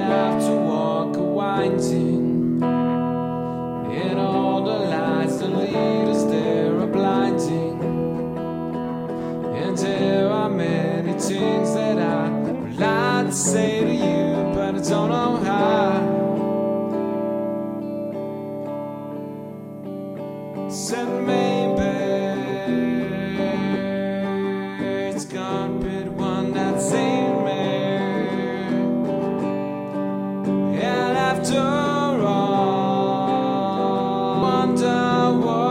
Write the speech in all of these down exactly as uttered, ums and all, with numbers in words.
have to walk a winding, and all the lights that lead us there are blinding. And there are many things that I would like to say to you, but I don't know how. Said maybe it's gonna be the one that saved me. And after all, Wonderwall.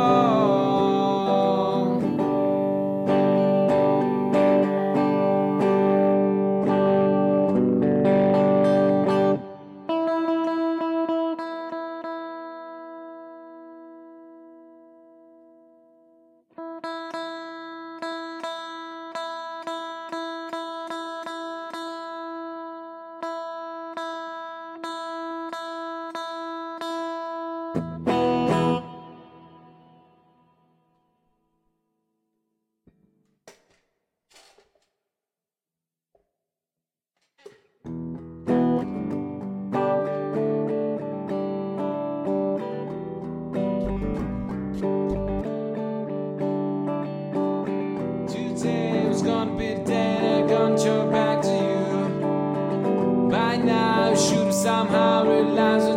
Today was gonna be the day that I'm gonna turn back to you. By now, you should have somehow realized